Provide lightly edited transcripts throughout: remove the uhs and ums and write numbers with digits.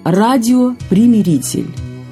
Радио «Примиритель».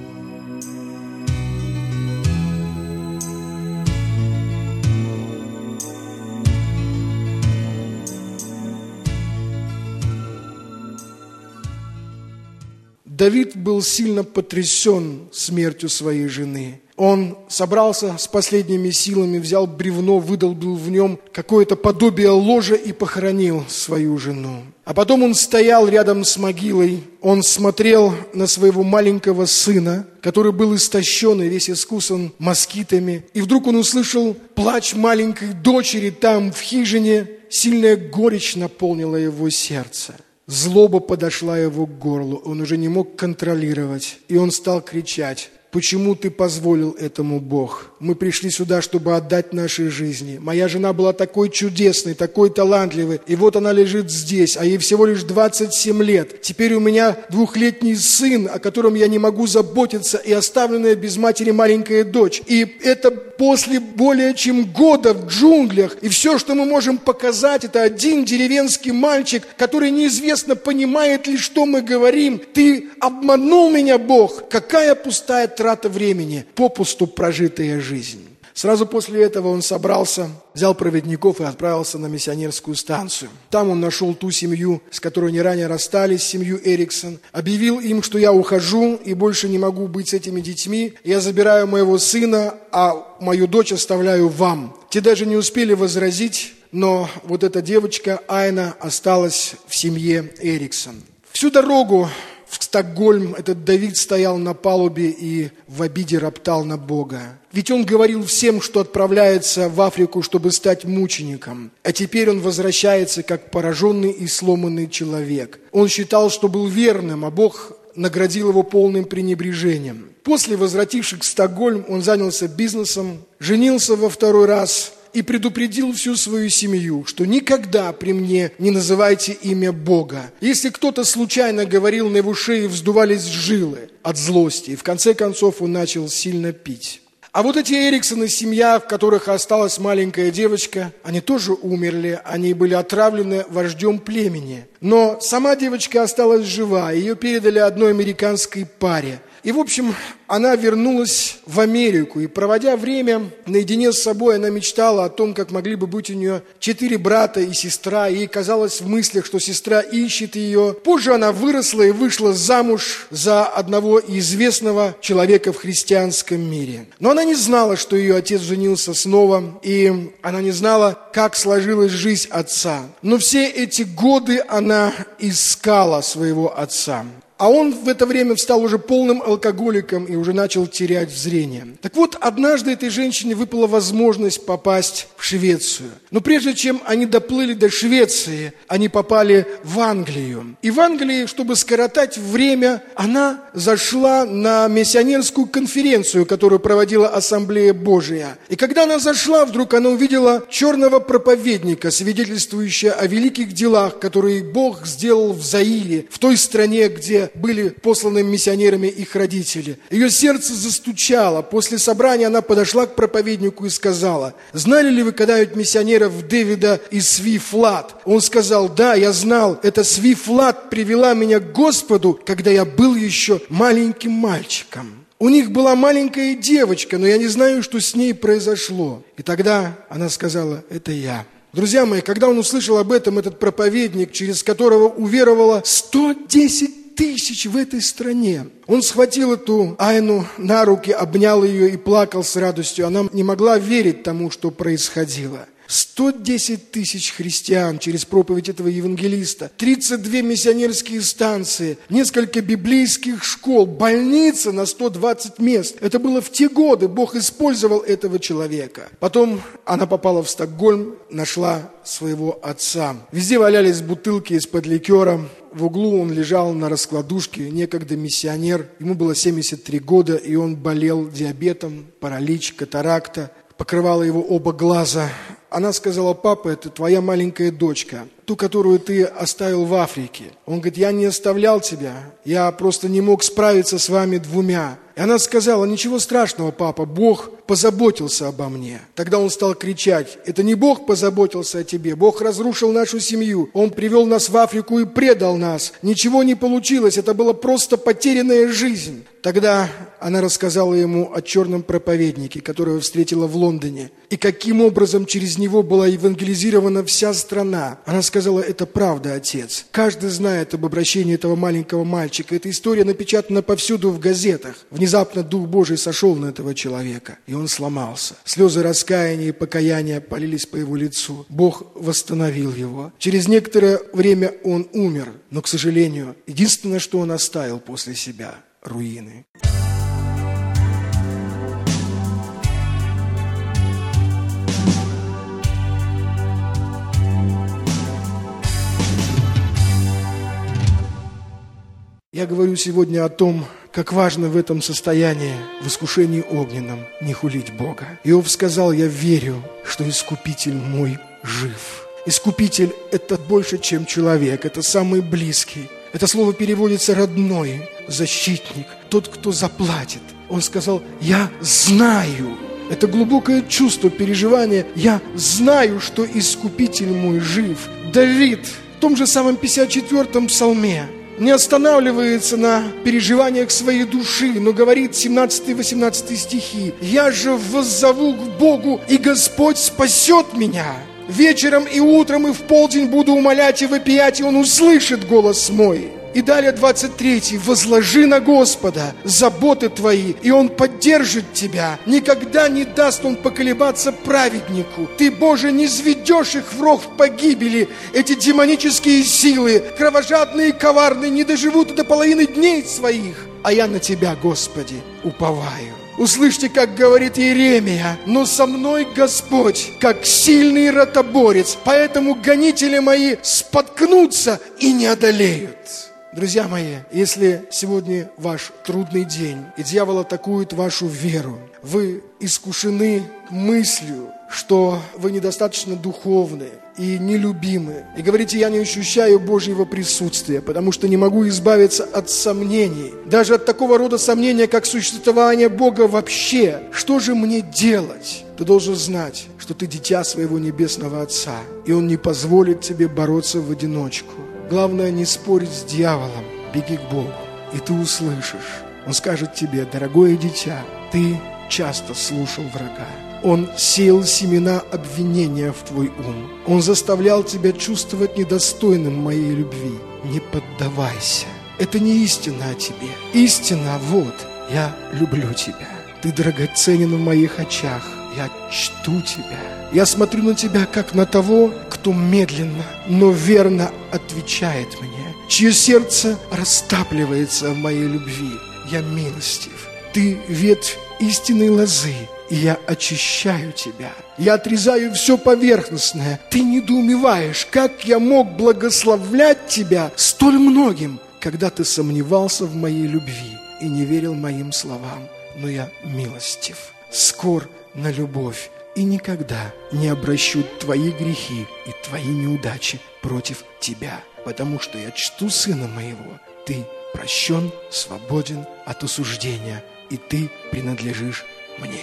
Давид был сильно потрясен смертью своей жены. Он собрался с последними силами, взял бревно, выдолбил в нем какое-то подобие ложа и похоронил свою жену. А потом он стоял рядом с могилой, он смотрел на своего маленького сына, который был истощен и весь искусан москитами. И вдруг он услышал плач маленькой дочери там, в хижине. Сильная горечь наполнила его сердце. Злоба подошла его к горлу, он уже не мог контролировать, и он стал кричать: «Почему ты позволил этому, Бог? Мы пришли сюда, чтобы отдать наши жизни. Моя жена была такой чудесной, такой талантливой, и вот она лежит здесь, а ей всего лишь 27 лет. Теперь у меня 2-летний сын, о котором я не могу заботиться, и оставленная без матери маленькая дочь. И это после более чем года в джунглях, и все, что мы можем показать, это один деревенский мальчик, который неизвестно, понимает ли, что мы говорим. Ты обманул меня, Бог! Какая пустая трата времени, попусту прожитая жизнь». Сразу после этого он собрался, взял проводников и отправился на миссионерскую станцию. Там он нашел ту семью, с которой они ранее расстались, семью Эриксон. Объявил им, что я ухожу и больше не могу быть с этими детьми. Я забираю моего сына, а мою дочь оставляю вам. Те даже не успели возразить, но вот эта девочка Айна осталась в семье Эриксон. Всю дорогу в Стокгольм этот Давид стоял на палубе и в обиде роптал на Бога. Ведь он говорил всем, что отправляется в Африку, чтобы стать мучеником. А теперь он возвращается как пораженный и сломанный человек. Он считал, что был верным, а Бог наградил его полным пренебрежением. После, возвратившись в Стокгольм, он занялся бизнесом, женился во 2-й раз и предупредил всю свою семью, что никогда при мне не называйте имя Бога. Если кто-то случайно говорил, на его шее вздувались жилы от злости, и в конце концов он начал сильно пить. А вот эти Эриксоны, семья, в которых осталась маленькая девочка, они тоже умерли, они были отравлены вождем племени. Но сама девочка осталась жива, ее передали одной американской паре. И, в общем, она вернулась в Америку, и, проводя время наедине с собой, она мечтала о том, как могли бы быть у нее 4 брата и сестра. Ей казалось в мыслях, что сестра ищет ее. Позже она выросла и вышла замуж за одного известного человека в христианском мире. Но она не знала, что ее отец женился снова, и она не знала, как сложилась жизнь отца. Но все эти годы она искала своего отца. А он в это время стал уже полным алкоголиком и уже начал терять зрение. Так вот, однажды этой женщине выпала возможность попасть в Швецию. Но прежде чем они доплыли до Швеции, они попали в Англию. И в Англии, чтобы скоротать время, она зашла на миссионерскую конференцию, которую проводила Ассамблея Божия. И когда она зашла, вдруг она увидела черного проповедника, свидетельствующего о великих делах, которые Бог сделал в Заире, в той стране, где были посланы миссионерами их родители. Ее сердце застучало. После собрания она подошла к проповеднику и сказала: «Знали ли вы когда-нибудь миссионеров Дэвида и Сви Флат?» Он сказал: «Да, я знал. Это Сви Флат привела меня к Господу, когда я был еще маленьким мальчиком. У них была маленькая девочка, но я не знаю, что с ней произошло». И тогда она сказала: «Это я». Друзья мои, когда он услышал об этом, этот проповедник, через которого уверовало 110 тысяч в этой стране, он схватил эту Айну на руки, обнял ее и плакал с радостью. Она не могла верить тому, что происходило. 110 тысяч христиан через проповедь этого евангелиста, 32 миссионерские станции, несколько библейских школ, больница на 120 мест. Это было в те годы. Бог использовал этого человека. Потом она попала в Стокгольм, нашла своего отца. Везде валялись бутылки из-под ликера. В углу он лежал на раскладушке, некогда миссионер. Ему было 73 года, и он болел диабетом, паралич, катаракта. Покрывала его оба глаза. Она сказала: «Папа, это твоя маленькая дочка, ту, которую ты оставил в Африке». Он говорит: «Я не оставлял тебя, я просто не мог справиться с вами 2. И она сказала: ничего страшного, папа, Бог позаботился обо мне. Тогда он стал кричать: это не Бог позаботился о тебе, Бог разрушил нашу семью, Он привел нас в Африку и предал нас. Ничего не получилось, это была просто потерянная жизнь. Тогда она рассказала ему о черном проповеднике, которого встретила в Лондоне, и каким образом через него была евангелизирована вся страна. Она сказала: это правда, отец. Каждый знает об обращении этого маленького мальчика. Эта история напечатана повсюду в газетах. Внезапно Дух Божий сошел на этого человека, и он сломался. Слезы раскаяния и покаяния полились по его лицу. Бог восстановил его. Через некоторое время он умер, но, к сожалению, единственное, что он оставил после себя – руины. Я говорю сегодня о том, как важно в этом состоянии, в искушении огненном, не хулить Бога. Иов сказал: я верю, что Искупитель мой жив. Искупитель – это больше, чем человек, это самый близкий. Это слово переводится родной, защитник, тот, кто заплатит. Он сказал: я знаю. Это глубокое чувство, переживание. Я знаю, что Искупитель мой жив. Давид в том же самом 54-м псалме не останавливается на переживаниях своей души, но говорит 17-18 стихи: «Я же воззову к Богу, и Господь спасет меня. Вечером и утром и в полдень буду умолять и вопиять, и Он услышит голос мой». И далее 23: «Возложи на Господа заботы твои, и Он поддержит тебя. Никогда не даст Он поколебаться праведнику. Ты, Боже, не сведешь их в ров погибели. Эти демонические силы, кровожадные и коварные, не доживут до половины дней своих. А я на Тебя, Господи, уповаю». Услышьте, как говорит Иеремия: «Но со мной Господь, как сильный ротоборец, поэтому гонители мои споткнутся и не одолеют». Друзья мои, если сегодня ваш трудный день, и дьявол атакует вашу веру, вы искушены мыслью, что вы недостаточно духовны и нелюбимы, и говорите: я не ощущаю Божьего присутствия, потому что не могу избавиться от сомнений, даже от такого рода сомнения, как существование Бога вообще. Что же мне делать? Ты должен знать, что ты дитя своего небесного Отца, и Он не позволит тебе бороться в одиночку. Главное не спорить с дьяволом, беги к Богу, и ты услышишь. Он скажет тебе: дорогое дитя, ты часто слушал врага. Он сеял семена обвинения в твой ум. Он заставлял тебя чувствовать недостойным моей любви. Не поддавайся. Это не истина о тебе. Истина вот: я люблю тебя. Ты драгоценен в моих очах. Я чту тебя. Я смотрю на тебя, как на того, кто медленно, но верно отвечает мне, чье сердце растапливается в моей любви. Я милостив. Ты ветвь истинной лозы, и я очищаю тебя. Я отрезаю все поверхностное. Ты недоумеваешь, как я мог благословлять тебя столь многим, когда ты сомневался в моей любви и не верил моим словам. Но я милостив, скор на любовь, и никогда не обращу твои грехи и твои неудачи против тебя, потому что я чту Сына моего. Ты прощен, свободен от осуждения, и ты принадлежишь мне.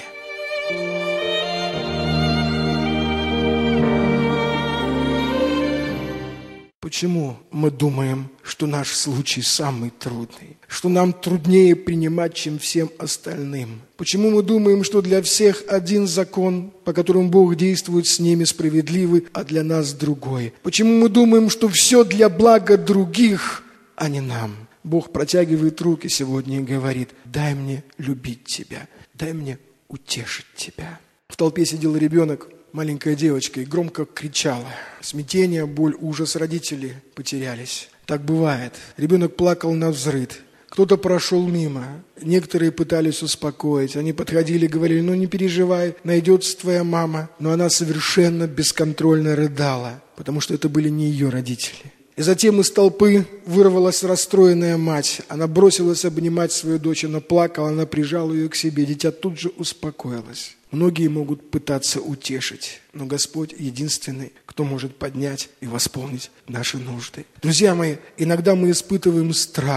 Почему мы думаем, что наш случай самый трудный, что нам труднее принимать, чем всем остальным? Почему мы думаем, что для всех один закон, по которому Бог действует с ними, справедливый, а для нас другой? Почему мы думаем, что все для блага других, а не нам? Бог протягивает руки сегодня и говорит: дай мне любить тебя, дай мне утешить тебя. В толпе сидел ребенок, маленькая девочка, и громко кричала. Смятение, боль, ужас, родители потерялись. Так бывает. Ребенок плакал навзрыд. Кто-то прошел мимо. Некоторые пытались успокоить. Они подходили и говорили: ну не переживай, найдется твоя мама. Но она совершенно бесконтрольно рыдала, потому что это были не ее родители. И затем из толпы вырвалась расстроенная мать. Она бросилась обнимать свою дочь, она плакала, она прижала ее к себе. Дитя тут же успокоилось. Многие могут пытаться утешить, но Господь единственный, кто может поднять и восполнить наши нужды. Друзья мои, иногда мы испытываем страх.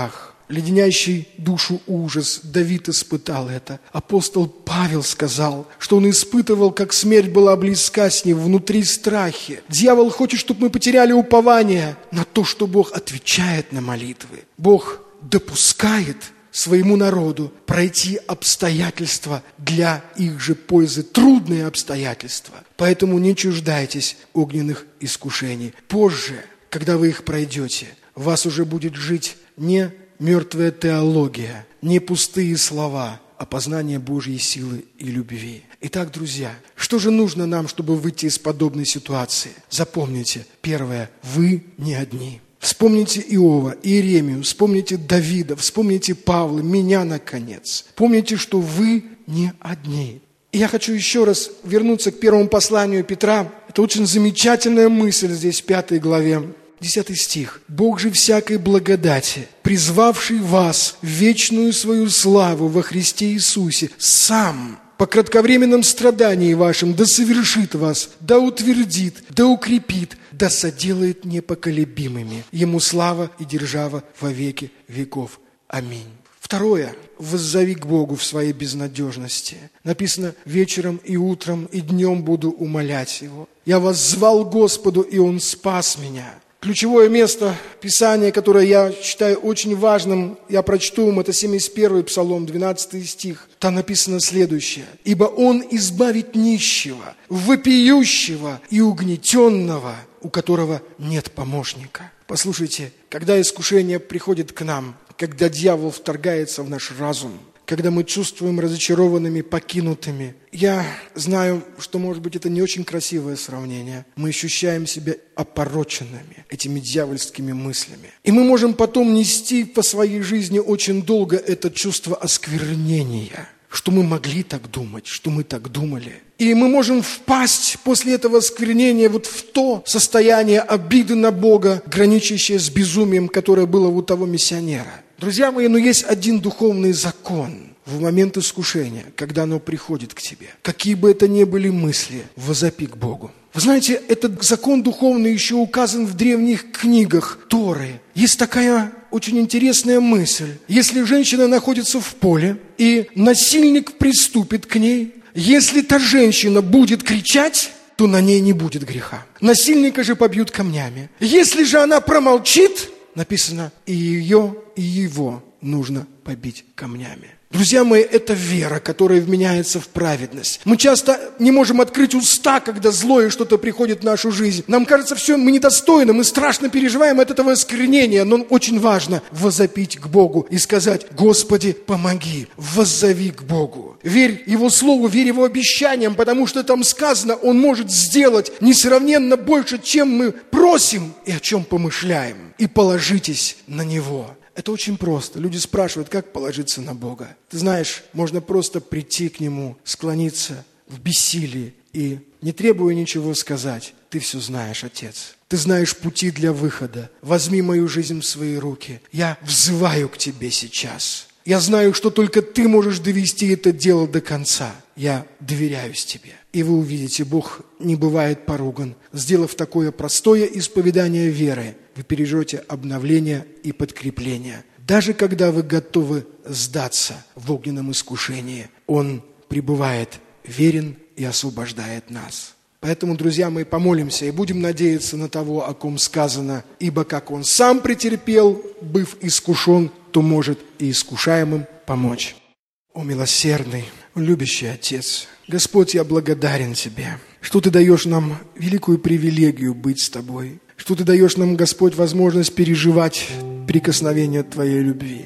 леденящий душу ужас. Давид испытал это. Апостол Павел сказал, что он испытывал, как смерть была близка с ним, внутри страхи. Дьявол хочет, чтобы мы потеряли упование на то, что Бог отвечает на молитвы. Бог допускает своему народу пройти обстоятельства для их же пользы, трудные обстоятельства. Поэтому не чуждайтесь огненных искушений. Позже, когда вы их пройдете, в вас уже будет жить не мертвая теология, не пустые слова, а познание Божьей силы и любви. Итак, друзья, что же нужно нам, чтобы выйти из подобной ситуации? Запомните, первое, вы не одни. Вспомните Иова, Иеремию, вспомните Давида, вспомните Павла, меня, наконец. Помните, что вы не одни. И я хочу еще раз вернуться к первому посланию Петра. Это очень замечательная мысль здесь в 5 главе. 10 стих. «Бог же всякой благодати, призвавший вас в вечную свою славу во Христе Иисусе, сам по кратковременном страдании вашим да совершит вас, да утвердит, да укрепит, да соделает непоколебимыми. Ему слава и держава во веки веков. Аминь». Второе. Воззови к Богу в своей безнадежности. Написано: вечером и утром и днем буду умолять Его. Я воззвал Господу, и Он спас меня. Ключевое место Писания, которое я считаю очень важным, я прочту вам, это 71-й Псалом, 12 стих. Там написано следующее: «Ибо Он избавит нищего, вопиющего и угнетенного, у которого нет помощника». Послушайте, когда искушение приходит к нам, когда дьявол вторгается в наш разум, когда мы чувствуем разочарованными, покинутыми. Я знаю, что, может быть, это не очень красивое сравнение. Мы ощущаем себя опороченными этими дьявольскими мыслями. И мы можем потом нести по своей жизни очень долго это чувство осквернения, что мы могли так думать, что мы так думали. И мы можем впасть после этого осквернения вот в то состояние обиды на Бога, граничащее с безумием, которое было у того миссионера. Друзья мои, но есть один духовный закон в момент искушения, когда оно приходит к тебе. Какие бы это ни были мысли, возопи к Богу. Вы знаете, этот закон духовный еще указан в древних книгах Торы. Есть такая очень интересная мысль. Если женщина находится в поле, и насильник приступит к ней, если та женщина будет кричать, то на ней не будет греха. Насильника же побьют камнями. Если же она промолчит, написано, и ее, и его нужно побить камнями. Друзья мои, это вера, которая вменяется в праведность. Мы часто не можем открыть уста, когда злое что-то приходит в нашу жизнь. Нам кажется, все, мы недостойны, мы страшно переживаем от этого осквернения, но очень важно возопить к Богу и сказать: «Господи, помоги». Воззови к Богу. Верь Его Слову, верь Его обещаниям, потому что там сказано, Он может сделать несравненно больше, чем мы просим и о чем помышляем. И положитесь на Него. Это очень просто. Люди спрашивают, как положиться на Бога. Ты знаешь, можно просто прийти к Нему, склониться в бессилии и, не требуя ничего сказать: «Ты все знаешь, Отец. Ты знаешь пути для выхода. Возьми мою жизнь в свои руки. Я взываю к Тебе сейчас. Я знаю, что только Ты можешь довести это дело до конца. Я доверяюсь Тебе». И вы увидите, Бог не бывает поруган. Сделав такое простое исповедание веры, вы переживете обновление и подкрепление. Даже когда вы готовы сдаться в огненном искушении, Он пребывает верен и освобождает нас. Поэтому, друзья мои, помолимся и будем надеяться на того, о ком сказано: «Ибо как Он сам претерпел, быв искушен, то может и искушаемым помочь». О милосердный, любящий Отец, Господь, я благодарен Тебе, что Ты даешь нам великую привилегию быть с Тобой, что Ты даешь нам, Господь, возможность переживать прикосновение Твоей любви.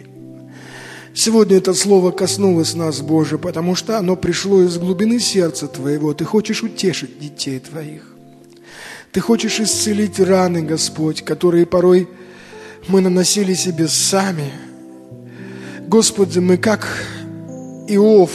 Сегодня это слово коснулось нас, Боже, потому что оно пришло из глубины сердца Твоего. Ты хочешь утешить детей Твоих. Ты хочешь исцелить раны, Господь, которые порой мы наносили себе сами. Господи, мы как Иов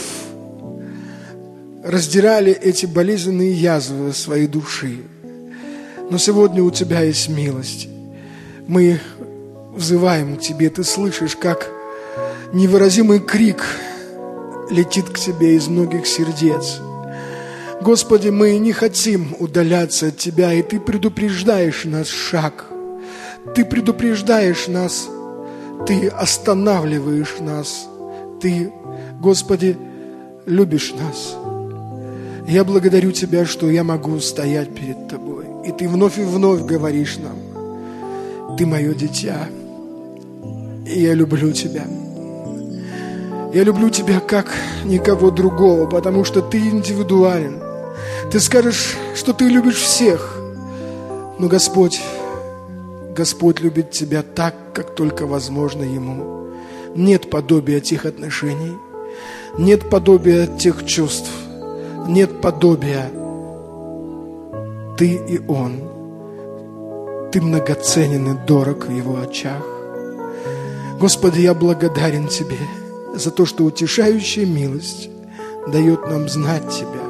раздирали эти болезненные язвы своей души. Но сегодня у Тебя есть милость. Мы взываем к Тебе. Ты слышишь, как невыразимый крик летит к Тебе из многих сердец. Господи, мы не хотим удаляться от Тебя, и Ты предупреждаешь нас шаг. Ты предупреждаешь нас Ты останавливаешь нас. Ты, Господи, любишь нас. Я благодарю Тебя, что я могу стоять перед Тобой. И Ты вновь и вновь говоришь нам: Ты мое дитя, и я люблю Тебя. Я люблю Тебя как никого другого, потому что Ты индивидуален. Ты скажешь, что Ты любишь всех, но Господь любит Тебя так, как только возможно Ему. Нет подобия тех отношений, нет подобия тех чувств, нет подобия. Ты и Он. Ты многоценен и дорог в Его очах. Господи, я благодарен Тебе за то, что утешающая милость дает нам знать Тебя.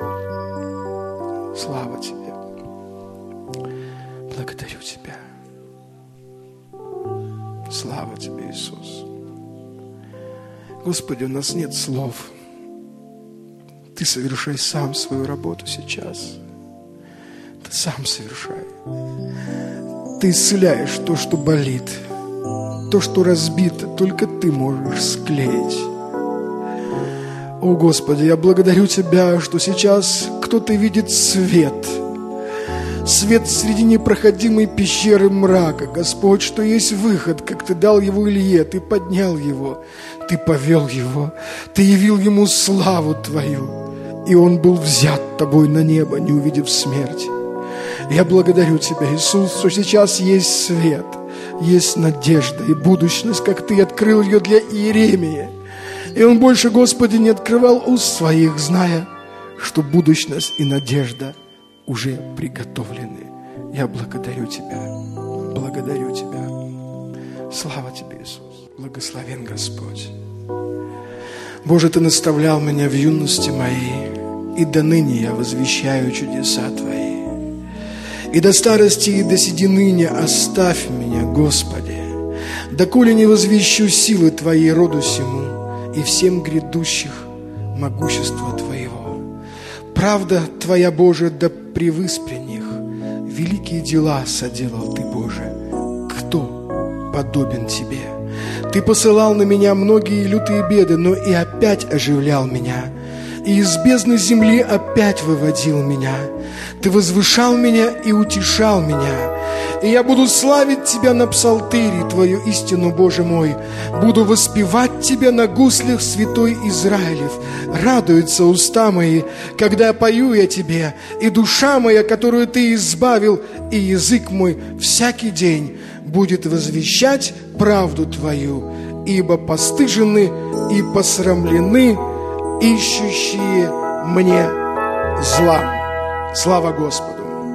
Слава Тебе. Благодарю Тебя. Слава Тебе, Иисус. Господи, у нас нет слов. Ты совершай сам свою работу сейчас. Ты сам совершай. Ты исцеляешь то, что болит. То, что разбито, только Ты можешь склеить. О, Господи, я благодарю Тебя, что сейчас кто-то видит свет. Свет среди непроходимой пещеры мрака. Господь, что есть выход, как Ты дал его Илье, Ты поднял его, Ты повел его, Ты явил ему славу Твою, и он был взят Тобой на небо, не увидев смерти. Я благодарю Тебя, Иисус, что сейчас есть свет, есть надежда и будущность, как Ты открыл ее для Иеремии. И он больше, Господи, не открывал уст своих, зная, что будущность и надежда уже приготовлены. Я благодарю Тебя, благодарю Тебя. Слава Тебе, Иисус. Благословен Господь. Боже, Ты наставлял меня в юности моей, и до ныне я возвещаю чудеса Твои. И до старости, и до седины не оставь меня, Господи, доколе не возвещу силы Твоей роду сему и всем грядущих могущества Твоего. Правда Твоя, Боже, да превыспри них. Великие дела соделал Ты, Боже. Кто подобен Тебе? Ты посылал на меня многие лютые беды, но и опять оживлял меня. И из бездны земли опять выводил меня. Ты возвышал меня и утешал меня. И я буду славить Тебя на псалтыре, Твою истину, Боже мой. Буду воспевать Тебя на гуслях, святой Израилев. Радуются уста мои, когда пою я Тебе, и душа моя, которую Ты избавил, и язык мой всякий день будет возвещать правду Твою, ибо постыжены и посрамлены ищущие мне зла. Слава Господу!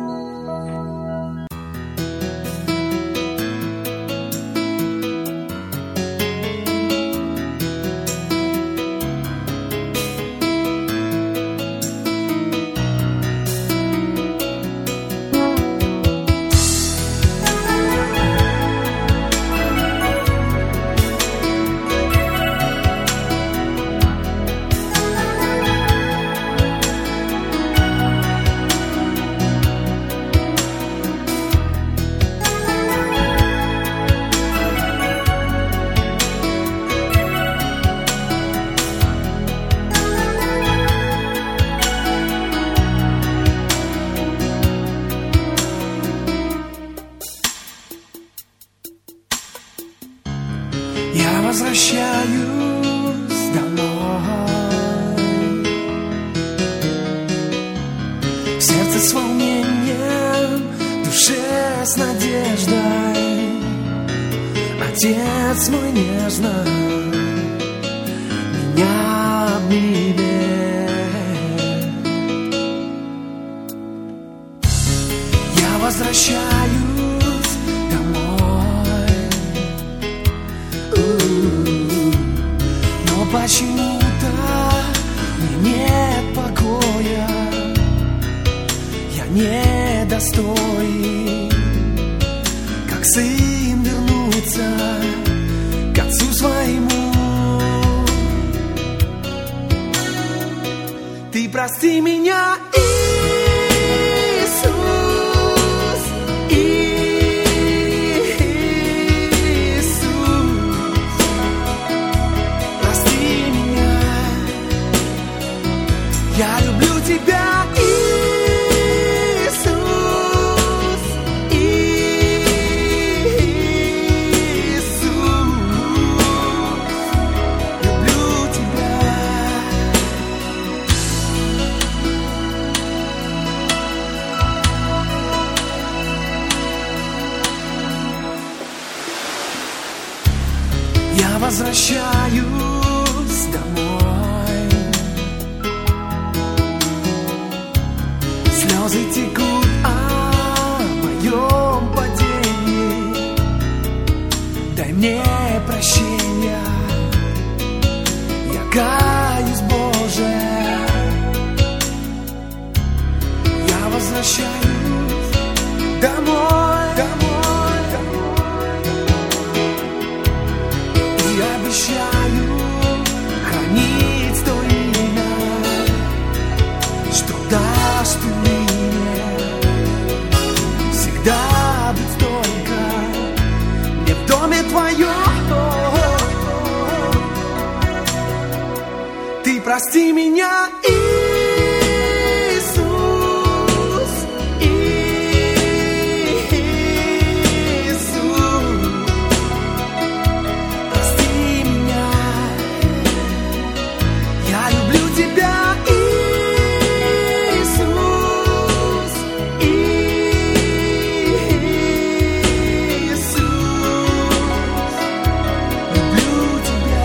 Я возвращаюсь домой. В сердце с волнением, в душе с надеждой. Отец мой нежно меня обнимет. Я возвращаюсь домой. Но почему-то мне нет покоя. Я недостоин, как сын, вернуться к отцу своему. Ты прости меня, Иисус, Иисус. возвращаюсь домой. Слезы текут о моем падении. Дай мне прощения, я каюсь, Боже. Я возвращаюсь домой, домой, домой. И обещаю хранить то имя, что дашь ты мне. Всегда быть только не в доме твоем. Ты прости меня, Иисус, Иисус. Прости меня, я люблю тебя, Иисус, Иисус. Люблю тебя.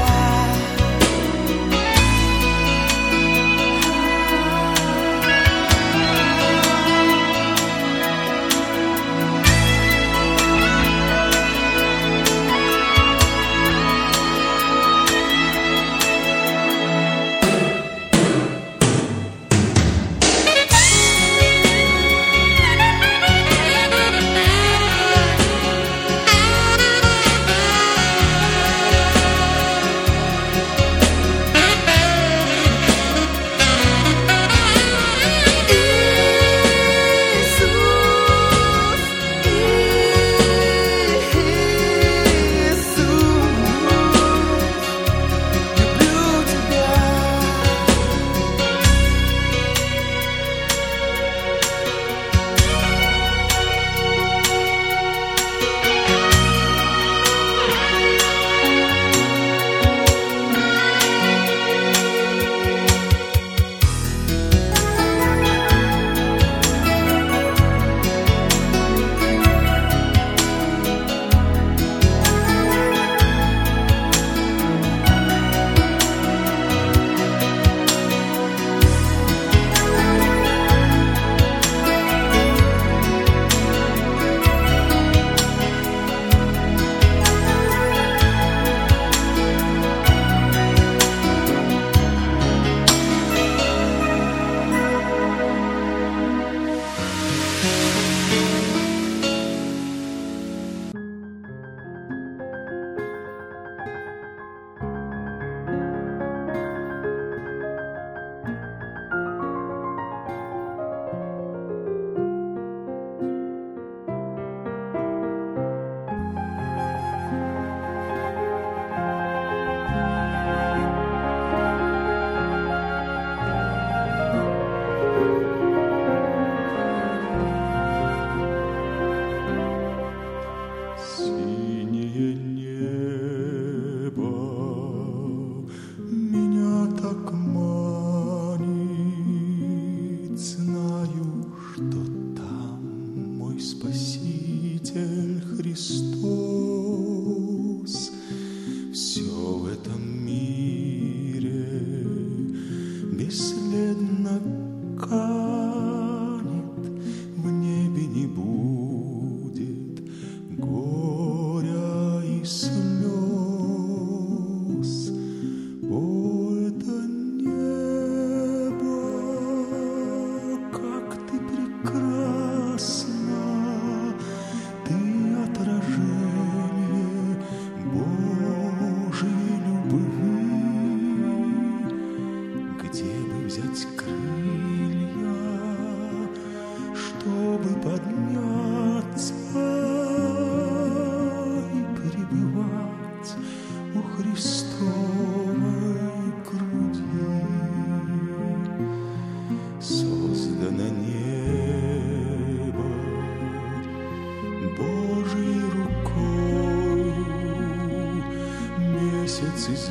месяц и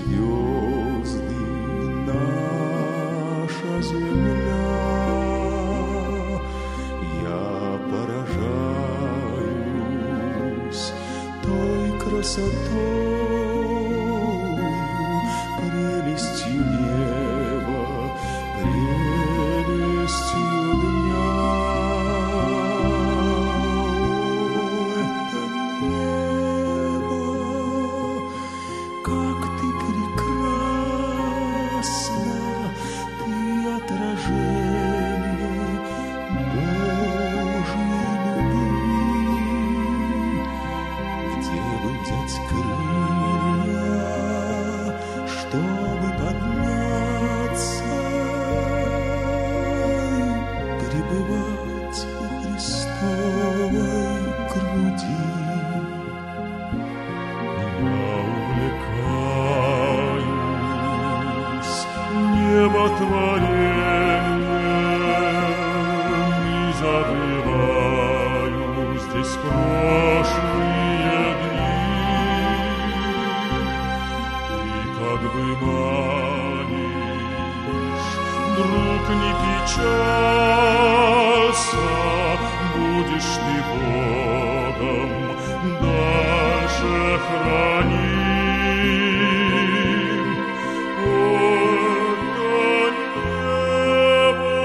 звезды, наша земля. Я поражаюсь той красотой, чтобы подняться и пребывать у Христовой груди. Я увлекаюсь неботворением и забываю здесь прошлые дни. И как бы манишь, друг, не печалься, будешь ты Богом дальше храним. Это небо,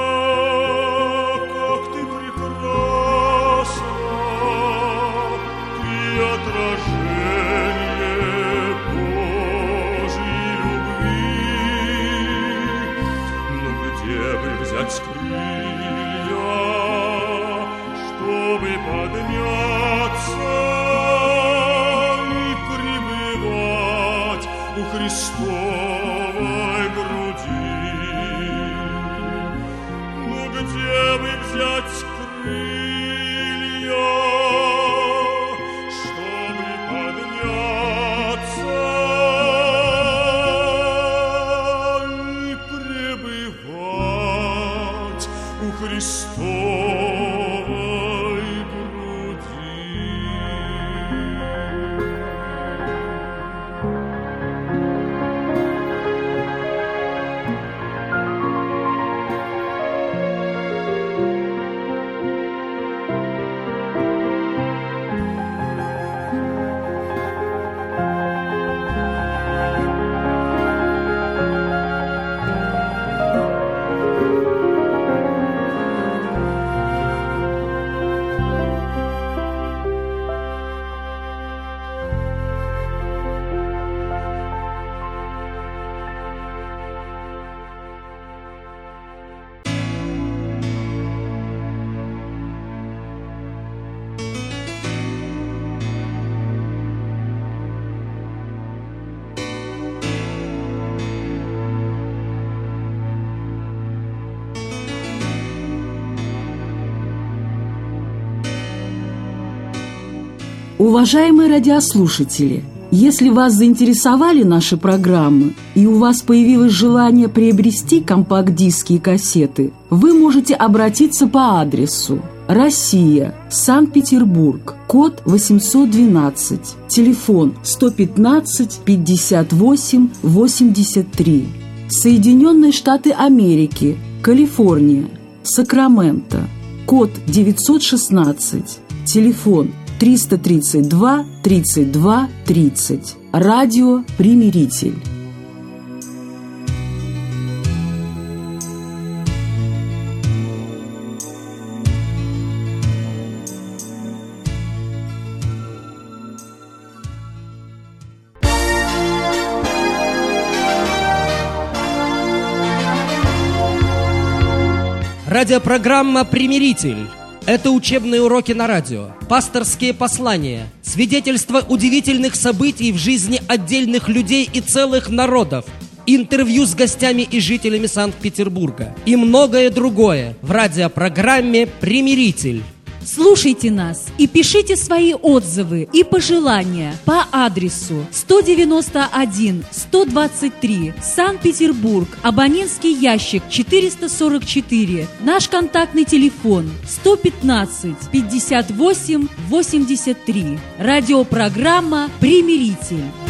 как ты прекрасна, ты отражение Божьей любви. Но где бы взять крылья, чтобы подняться и пребывать у Христовой груди? Ну где бы взять крылья, чтобы подняться и пребывать у Христовой груди? Уважаемые радиослушатели, если вас заинтересовали наши программы и у вас появилось желание приобрести компакт-диски и кассеты, вы можете обратиться по адресу: Россия, Санкт-Петербург, код 812, телефон 115 58 83, Соединенные Штаты Америки, Калифорния, Сакраменто, код 916, телефон 332 32 30. Радио «Примиритель». Радиопрограмма «Примиритель». Это учебные уроки на радио, пасторские послания, свидетельства удивительных событий в жизни отдельных людей и целых народов, интервью с гостями и жителями Санкт-Петербурга и многое другое в радиопрограмме «Примиритель». Слушайте нас и пишите свои отзывы и пожелания по адресу 191-123, Санкт-Петербург, абонентский ящик 444, наш контактный телефон 115 58 83. Радиопрограмма «Примиритель».